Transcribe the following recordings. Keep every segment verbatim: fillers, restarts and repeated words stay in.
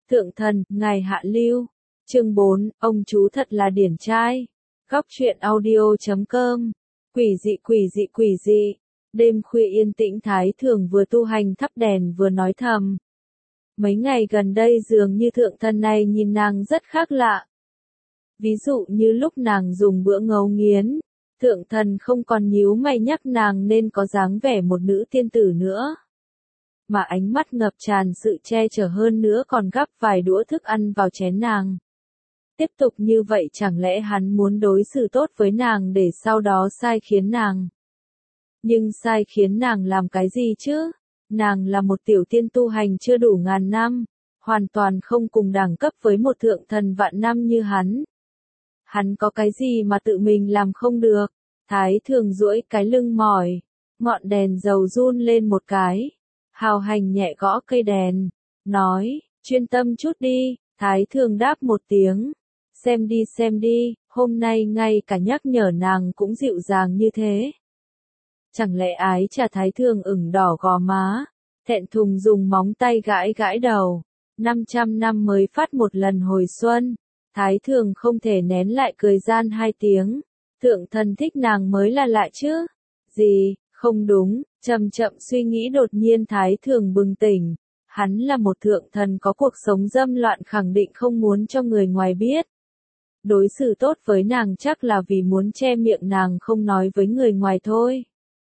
Thượng thần, ngài hạ lưu. Chương bốn, ông chú thật là điển trai. Góc truyện audio chấm com. Quỷ dị quỷ dị quỷ dị. Đêm khuya yên tĩnh Thái Thường vừa tu hành thắp đèn vừa nói thầm. Mấy ngày gần đây dường như thượng thần này nhìn nàng rất khác lạ. Ví dụ như lúc nàng dùng bữa ngấu nghiến, thượng thần không còn nhíu mày nhắc nàng nên có dáng vẻ một nữ tiên tử nữa. Mà ánh mắt ngập tràn sự che chở hơn nữa còn gắp vài đũa thức ăn vào chén nàng. Tiếp tục như vậy chẳng lẽ hắn muốn đối xử tốt với nàng để sau đó sai khiến nàng. Nhưng sai khiến nàng làm cái gì chứ? Nàng là một tiểu tiên tu hành chưa đủ ngàn năm, hoàn toàn không cùng đẳng cấp với một thượng thần vạn năm như hắn. Hắn có cái gì mà tự mình làm không được? Thái Thường duỗi cái lưng mỏi, ngọn đèn dầu run lên một cái. Hào hành nhẹ gõ cây đèn, nói, chuyên tâm chút đi. Thái Thường đáp một tiếng, xem đi xem đi, hôm nay ngay cả nhắc nhở nàng cũng dịu dàng như thế. Chẳng lẽ ái trà Thái Thường ửng đỏ gò má, thẹn thùng dùng móng tay gãi gãi đầu. năm trăm năm mới phát một lần hồi xuân, Thái Thường không thể nén lại cười gian hai tiếng. Thượng thần thích nàng mới là lạ chứ. Gì, không đúng, chậm chậm suy nghĩ đột nhiên Thái Thường bừng tỉnh. Hắn là một thượng thần có cuộc sống dâm loạn khẳng định không muốn cho người ngoài biết. Đối xử tốt với nàng chắc là vì muốn che miệng nàng không nói với người ngoài thôi.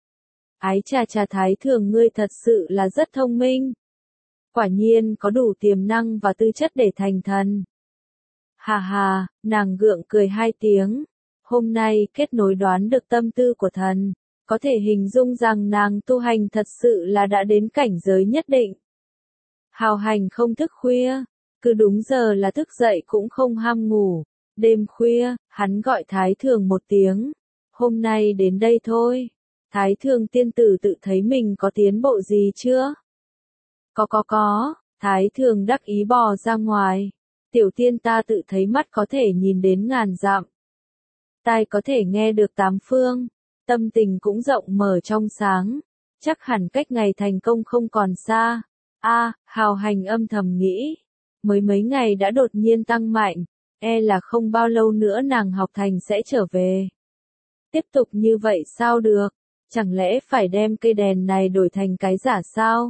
Ái chà chà Thái Thường ngươi thật sự là rất thông minh. Quả nhiên có đủ tiềm năng và tư chất để thành thần. Hà hà, nàng gượng cười hai tiếng. Hôm nay kết nối đoán được tâm tư của thần. Có thể hình dung rằng nàng tu hành thật sự là đã đến cảnh giới nhất định. Hào hành không thức khuya, cứ đúng giờ là thức dậy cũng không ham ngủ. Đêm khuya, hắn gọi Thái Thường một tiếng. Hôm nay đến đây thôi. Thái Thường tiên tử tự thấy mình có tiến bộ gì chưa? Có có có, Thái Thường đắc ý bò ra ngoài. Tiểu tiên ta tự thấy mắt có thể nhìn đến ngàn dặm. Tai có thể nghe được tám phương. Tâm tình cũng rộng mở trong sáng. Chắc hẳn cách ngày thành công không còn xa. A, à, hào hành âm thầm nghĩ. Mới mấy ngày đã đột nhiên tăng mạnh. E là không bao lâu nữa nàng học thành sẽ trở về. Tiếp tục như vậy sao được? Chẳng lẽ phải đem cây đèn này đổi thành cái giả sao?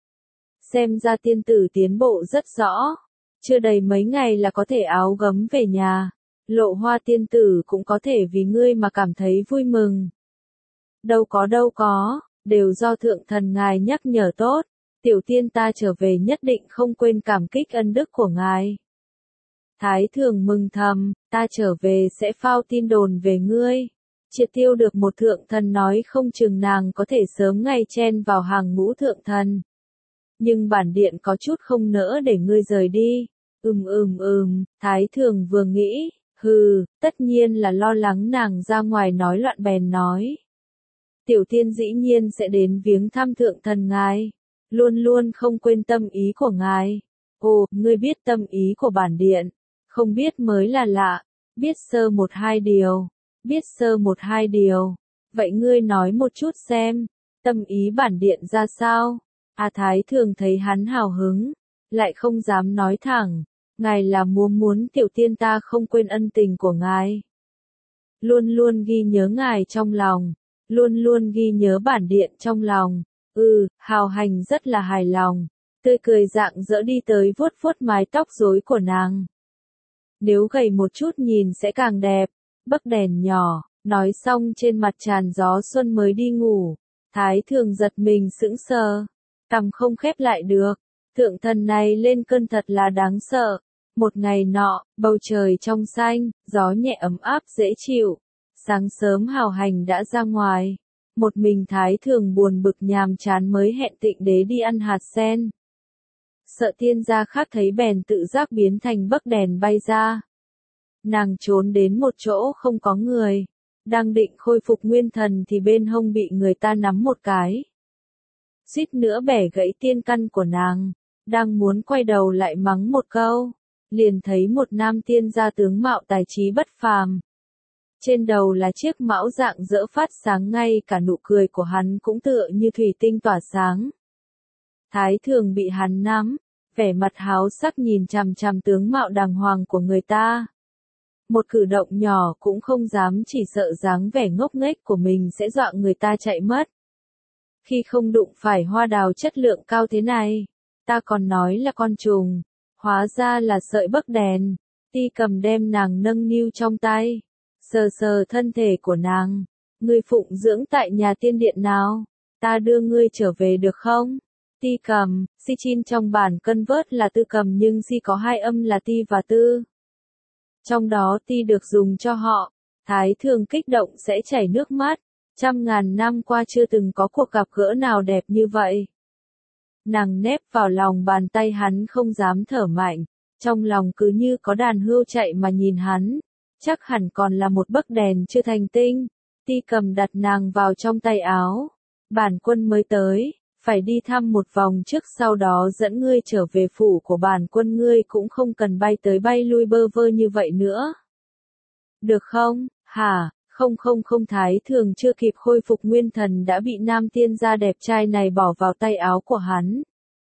Xem ra tiên tử tiến bộ rất rõ. Chưa đầy mấy ngày là có thể áo gấm về nhà. Lộ Hoa tiên tử cũng có thể vì ngươi mà cảm thấy vui mừng. Đâu có đâu có, đều do thượng thần ngài nhắc nhở tốt. Tiểu tiên ta trở về nhất định không quên cảm kích ân đức của ngài. Thái Thường mừng thầm, ta trở về sẽ phao tin đồn về ngươi. Triệt tiêu được một thượng thần nói không chừng nàng có thể sớm ngày chen vào hàng ngũ thượng thần. Nhưng bản điện có chút không nỡ để ngươi rời đi. Ừm ừm ừm, Thái Thường vừa nghĩ, hừ, tất nhiên là lo lắng nàng ra ngoài nói loạn bèn nói. Tiểu tiên dĩ nhiên sẽ đến viếng thăm thượng thần ngài. Luôn luôn không quên tâm ý của ngài. Ồ, ngươi biết tâm ý của bản điện. Không biết mới là lạ. Biết sơ một hai điều. Biết sơ một hai điều. Vậy ngươi nói một chút xem. Tâm ý bản điện ra sao? À Thái Thường thấy hắn hào hứng. Lại không dám nói thẳng. Ngài là muốn muốn tiểu tiên ta không quên ân tình của ngài. Luôn luôn ghi nhớ ngài trong lòng. Luôn luôn ghi nhớ bản điện trong lòng. Ừ, hào hành rất là hài lòng. Tươi cười rạng rỡ đi tới vuốt vuốt mái tóc rối của nàng. Nếu gầy một chút nhìn sẽ càng đẹp. Bấc đèn nhỏ, nói xong trên mặt tràn gió xuân mới đi ngủ. Thái Thường giật mình sững sờ. Cằm không khép lại được. Thượng thần này lên cơn thật là đáng sợ. Một ngày nọ, bầu trời trong xanh, gió nhẹ ấm áp dễ chịu. Sáng sớm hào hành đã ra ngoài. Một mình Thái Thường buồn bực nhàm chán mới hẹn Tịnh Đế đi ăn hạt sen. Sợ tiên gia khác thấy bèn tự giác biến thành bấc đèn bay ra. Nàng trốn đến một chỗ không có người. Đang định khôi phục nguyên thần thì bên hông bị người ta nắm một cái. Suýt nữa bẻ gãy tiên căn của nàng. Đang muốn quay đầu lại mắng một câu. Liền thấy một nam tiên gia tướng mạo tài trí bất phàm. Trên đầu là chiếc mão dạng dỡ phát sáng, ngay cả nụ cười của hắn cũng tựa như thủy tinh tỏa sáng. Thái Thường bị hắn nắm, vẻ mặt háo sắc nhìn chằm chằm tướng mạo đàng hoàng của người ta. Một cử động nhỏ cũng không dám, chỉ sợ dáng vẻ ngốc nghếch của mình sẽ dọa người ta chạy mất. Khi không đụng phải hoa đào chất lượng cao thế này, ta còn nói là con trùng, hóa ra là sợi bấc đèn. Ti Cầm đem nàng nâng niu trong tay, sờ sờ thân thể của nàng. Ngươi phụng dưỡng tại nhà tiên điện nào? Ta đưa ngươi trở về được không? Ti Cầm, si chin trong bản cân vớt là tư cầm nhưng si có hai âm là ti và tư. Trong đó ti được dùng cho họ. Thái Thường kích động sẽ chảy nước mắt. Trăm ngàn năm qua chưa từng có cuộc gặp gỡ nào đẹp như vậy. Nàng nép vào lòng bàn tay hắn không dám thở mạnh. Trong lòng cứ như có đàn hươu chạy mà nhìn hắn. Chắc hẳn còn là một bấc đèn chưa thành tinh. Ti Cầm đặt nàng vào trong tay áo. Bản quân mới tới, phải đi thăm một vòng trước sau đó dẫn ngươi trở về phủ của bản quân, ngươi cũng không cần bay tới bay lui bơ vơ như vậy nữa. Được không? Hả? Không không không. Thái Thường chưa kịp khôi phục nguyên thần đã bị nam tiên gia đẹp trai này bỏ vào tay áo của hắn.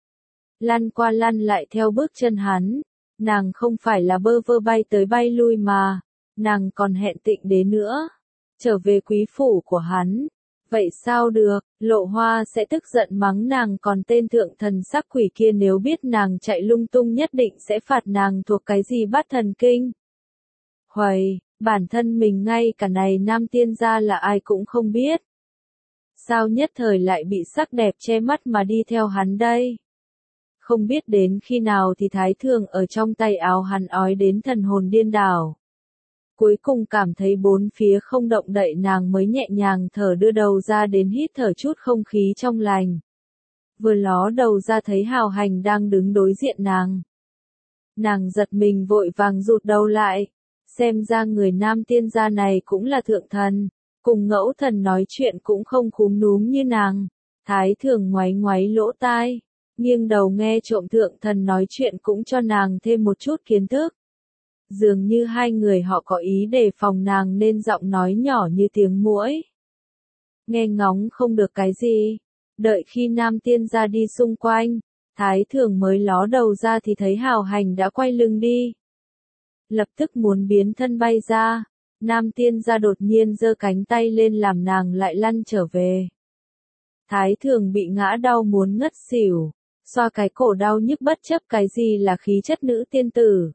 Lăn qua lăn lại theo bước chân hắn. Nàng không phải là bơ vơ bay tới bay lui mà. Nàng còn hẹn Tịnh Đế nữa. Trở về quý phủ của hắn. Vậy sao được, Lộ Hoa sẽ tức giận mắng nàng, còn tên thượng thần sắc quỷ kia nếu biết nàng chạy lung tung nhất định sẽ phạt nàng thuộc cái gì bắt thần kinh. Huầy, bản thân mình ngay cả này nam tiên gia là ai cũng không biết. Sao nhất thời lại bị sắc đẹp che mắt mà đi theo hắn đây? Không biết đến khi nào thì Thái Thường ở trong tay áo hắn ói đến thần hồn điên đảo. Cuối cùng cảm thấy bốn phía không động đậy, nàng mới nhẹ nhàng thở, đưa đầu ra đến hít thở chút không khí trong lành. Vừa ló đầu ra thấy Hào Hành đang đứng đối diện nàng. Nàng giật mình vội vàng rụt đầu lại. Xem ra người nam tiên gia này cũng là thượng thần. Cùng Ngẫu Thần nói chuyện cũng không khúm núm như nàng. Thái Thường ngoáy ngoáy lỗ tai. Nghiêng đầu nghe trộm thượng thần nói chuyện cũng cho nàng thêm một chút kiến thức. Dường như hai người họ có ý đề phòng nàng nên giọng nói nhỏ như tiếng muỗi. Nghe ngóng không được cái gì. Đợi khi nam tiên gia đi xung quanh, Thái Thường mới ló đầu ra thì thấy Hào Hành đã quay lưng đi. Lập tức muốn biến thân bay ra, nam tiên gia đột nhiên giơ cánh tay lên làm nàng lại lăn trở về. Thái Thường bị ngã đau muốn ngất xỉu, xoa cái cổ đau nhức bất chấp cái gì là khí chất nữ tiên tử.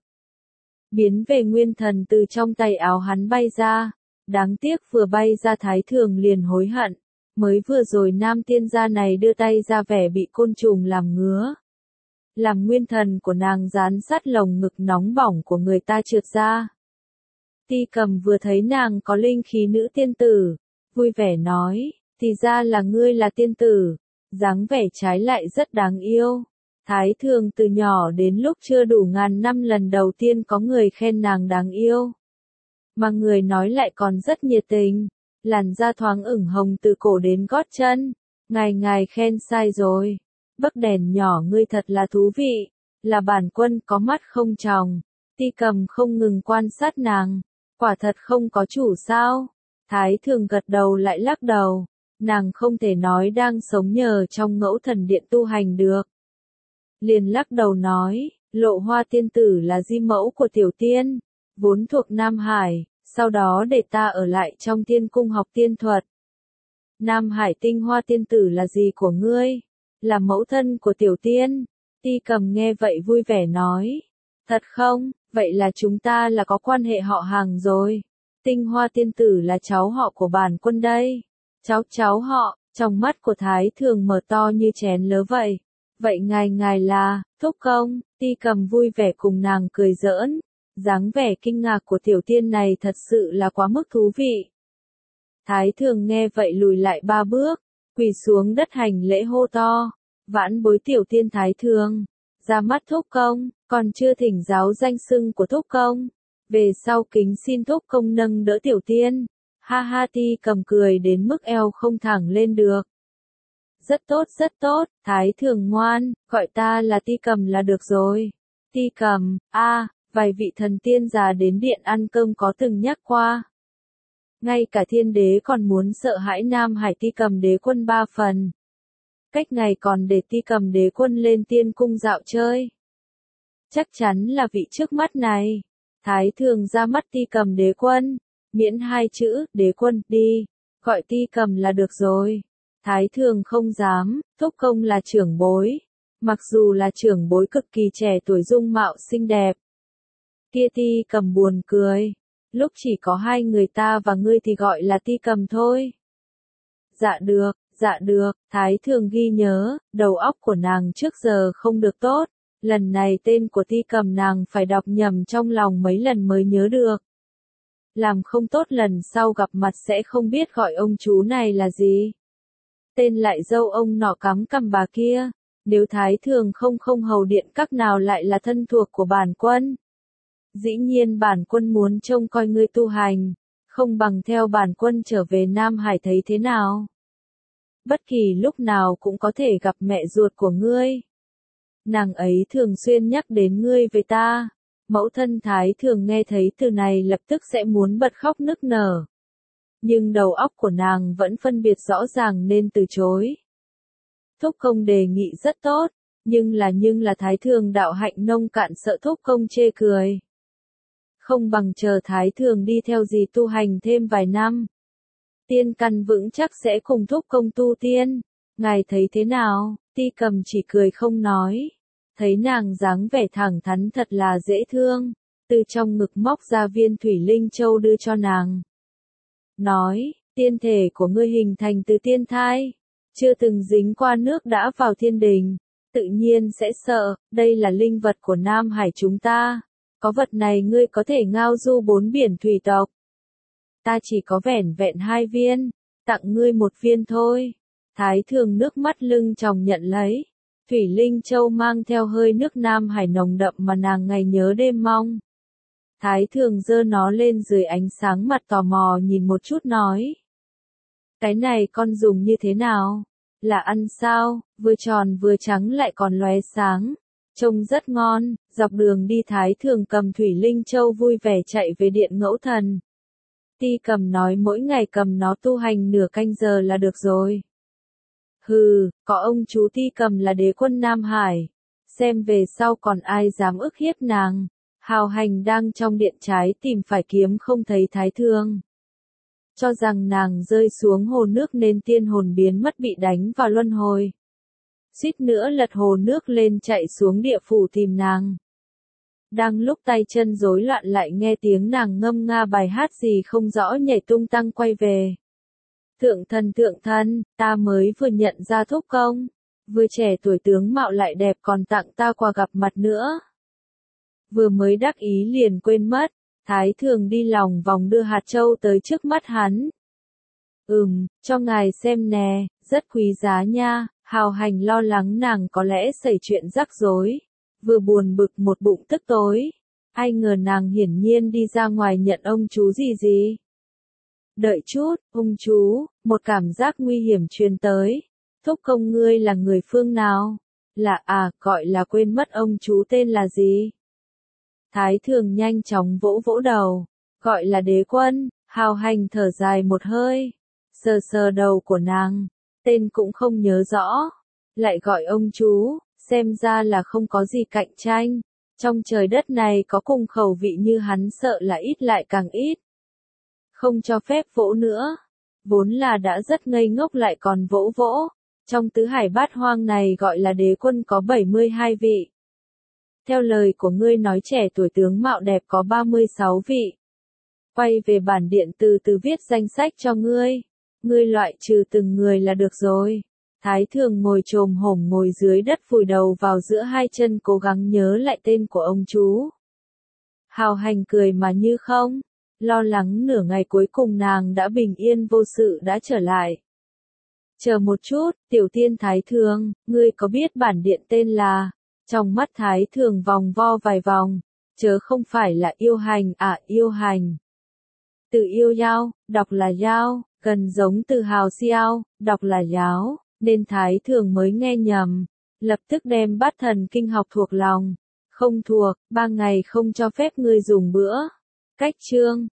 Biến về nguyên thần từ trong tay áo hắn bay ra, đáng tiếc vừa bay ra Thái Thường liền hối hận, mới vừa rồi nam tiên gia này đưa tay ra vẻ bị côn trùng làm ngứa. Làm nguyên thần của nàng dán sát lồng ngực nóng bỏng của người ta trượt ra. Ti Cầm vừa thấy nàng có linh khí nữ tiên tử, vui vẻ nói, thì ra là ngươi là tiên tử, dáng vẻ trái lại rất đáng yêu. Thái Thường từ nhỏ đến lúc chưa đủ ngàn năm lần đầu tiên có người khen nàng đáng yêu. Mà người nói lại còn rất nhiệt tình, làn da thoáng ửng hồng từ cổ đến gót chân. Ngài ngài khen sai rồi. Bấc đèn nhỏ ngươi thật là thú vị, là bản quân có mắt không tròng. Ti Cầm không ngừng quan sát nàng, quả thật không có chủ sao? Thái Thường gật đầu lại lắc đầu, nàng không thể nói đang sống nhờ trong Ngẫu Thần điện tu hành được. Liền lắc đầu nói, Lộ Hoa tiên tử là di mẫu của tiểu tiên, vốn thuộc Nam Hải, sau đó để ta ở lại trong tiên cung học tiên thuật. Nam Hải Tinh Hoa tiên tử là gì của ngươi? Là mẫu thân của tiểu tiên. Ti Cầm nghe vậy vui vẻ nói, thật không, vậy là chúng ta là có quan hệ họ hàng rồi. Tinh Hoa tiên tử là cháu họ của bản quân đây. Cháu cháu họ, trong mắt của Thái Thường mở to như chén lớ vậy. Vậy ngài ngài là, thúc công? Ti Cầm vui vẻ cùng nàng cười giỡn. Dáng vẻ kinh ngạc của tiểu tiên này thật sự là quá mức thú vị. Thái Thường nghe vậy lùi lại ba bước, quỳ xuống đất hành lễ hô to, vãn bối tiểu tiên Thái Thường, ra mắt thúc công, còn chưa thỉnh giáo danh xưng của thúc công, về sau kính xin thúc công nâng đỡ tiểu tiên. Ha ha. Ti Cầm cười đến mức eo không thẳng lên được. Rất tốt rất tốt, Thái Thường ngoan, gọi ta là Ti Cầm là được rồi. Ti Cầm, a, à, vài vị thần tiên già đến điện ăn cơm có từng nhắc qua. Ngay cả thiên đế còn muốn sợ hãi Nam Hải Ti Cầm đế quân ba phần. Cách ngày còn để Ti Cầm đế quân lên tiên cung dạo chơi. Chắc chắn là vị trước mắt này. Thái thường ra mắt Ti Cầm đế quân. Miễn hai chữ, đế quân, đi. Gọi Ti Cầm là được rồi. Thái thường không dám, thúc công là trưởng bối. Mặc dù là trưởng bối cực kỳ trẻ tuổi dung mạo xinh đẹp. Kia Ti Cầm buồn cười. Lúc chỉ có hai người ta và ngươi thì gọi là Ti Cầm thôi. Dạ được, dạ được, Thái thường ghi nhớ, đầu óc của nàng trước giờ không được tốt. Lần này tên của Ti Cầm nàng phải đọc nhầm trong lòng mấy lần mới nhớ được. Làm không tốt lần sau gặp mặt sẽ không biết gọi ông chú này là gì. Tên lại dâu ông nọ cắm cằm bà kia. Nếu Thái thường không không hầu điện các nào lại là thân thuộc của bản quân. Dĩ nhiên bản quân muốn trông coi ngươi tu hành, không bằng theo bản quân trở về Nam Hải thấy thế nào. Bất kỳ lúc nào cũng có thể gặp mẹ ruột của ngươi. Nàng ấy thường xuyên nhắc đến ngươi với ta. Mẫu thân Thái thường nghe thấy từ này lập tức sẽ muốn bật khóc nức nở. Nhưng đầu óc của nàng vẫn phân biệt rõ ràng nên từ chối. Thúc công đề nghị rất tốt, nhưng là nhưng là Thái thường đạo hạnh nông cạn sợ thúc công chê cười. Không bằng chờ Thái thường đi theo dì tu hành thêm vài năm. Tiên căn vững chắc sẽ cùng thúc công tu tiên. Ngài thấy thế nào? Ti Cầm chỉ cười không nói. Thấy nàng dáng vẻ thẳng thắn thật là dễ thương. Từ trong ngực móc ra viên thủy linh châu đưa cho nàng. Nói, tiên thể của ngươi hình thành từ tiên thai. Chưa từng dính qua nước đã vào thiên đình. Tự nhiên sẽ sợ, đây là linh vật của Nam Hải chúng ta. Có vật này ngươi có thể ngao du bốn biển thủy tộc. Ta chỉ có vẻn vẹn hai viên, tặng ngươi một viên thôi. Thái thường nước mắt lưng tròng nhận lấy. Thủy Linh Châu mang theo hơi nước Nam Hải nồng đậm mà nàng ngày nhớ đêm mong. Thái thường giơ nó lên dưới ánh sáng mặt tò mò nhìn một chút nói. Cái này con dùng như thế nào? Là ăn sao? Vừa tròn vừa trắng lại còn lóe sáng. Trông rất ngon, dọc đường đi Thái thường cầm Thủy Linh Châu vui vẻ chạy về điện Ngẫu Thần. Ti Cầm nói mỗi ngày cầm nó tu hành nửa canh giờ là được rồi. Hừ, có ông chú Ti Cầm là đế quân Nam Hải. Xem về sau còn ai dám ức hiếp nàng. Hào hành đang trong điện trái tìm phải kiếm không thấy Thái thường. Cho rằng nàng rơi xuống hồ nước nên tiên hồn biến mất bị đánh vào luân hồi. Suýt nữa lật hồ nước lên chạy xuống địa phủ tìm nàng. Đang lúc tay chân rối loạn lại nghe tiếng nàng ngâm nga bài hát gì không rõ nhảy tung tăng quay về. Thượng thần thượng thần, ta mới vừa nhận ra thúc công. Vừa trẻ tuổi tướng mạo lại đẹp còn tặng ta quà gặp mặt nữa. Vừa mới đắc ý liền quên mất. Thái thường đi lòng vòng đưa hạt châu tới trước mắt hắn. Ừm, cho ngài xem nè, rất quý giá nha. Hào hành lo lắng nàng có lẽ xảy chuyện rắc rối. Vừa buồn bực một bụng tức tối. Ai ngờ nàng hiển nhiên đi ra ngoài nhận ông chú gì gì. Đợi chút, ông chú, một cảm giác nguy hiểm truyền tới. Thúc công ngươi là người phương nào? Là à, gọi là quên mất ông chú tên là gì? Thái thường nhanh chóng vỗ vỗ đầu. Gọi là đế quân, hào hành thở dài một hơi. Sờ sờ đầu của nàng. Tên cũng không nhớ rõ. Lại gọi ông chú, xem ra là không có gì cạnh tranh. Trong trời đất này có cùng khẩu vị như hắn sợ là ít lại càng ít. Không cho phép vỗ nữa. Vốn là đã rất ngây ngốc lại còn vỗ vỗ. Trong tứ hải bát hoang này gọi là đế quân có bảy mươi hai vị. Theo lời của ngươi nói trẻ tuổi tướng mạo đẹp có ba mươi sáu vị. Quay về bản điện từ từ viết danh sách cho ngươi. Ngươi loại trừ từng người là được rồi. Thái thường ngồi chồm hổm ngồi dưới đất vùi đầu vào giữa hai chân cố gắng nhớ lại tên của ông chú. Hào hành cười mà như không. Lo lắng nửa ngày cuối cùng nàng đã bình yên vô sự đã trở lại. Chờ một chút, tiểu tiên Thái thường, ngươi có biết bản điện tên là? Trong mắt Thái thường vòng vo vài vòng. Chớ không phải là yêu hành à yêu hành. Từ yêu yao, đọc là yao, gần giống từ hào xiao, đọc là yáo, nên Thái thường mới nghe nhầm. Lập tức đem bát thần kinh học thuộc lòng. Không thuộc, ba ngày không cho phép ngươi dùng bữa. Cách chương.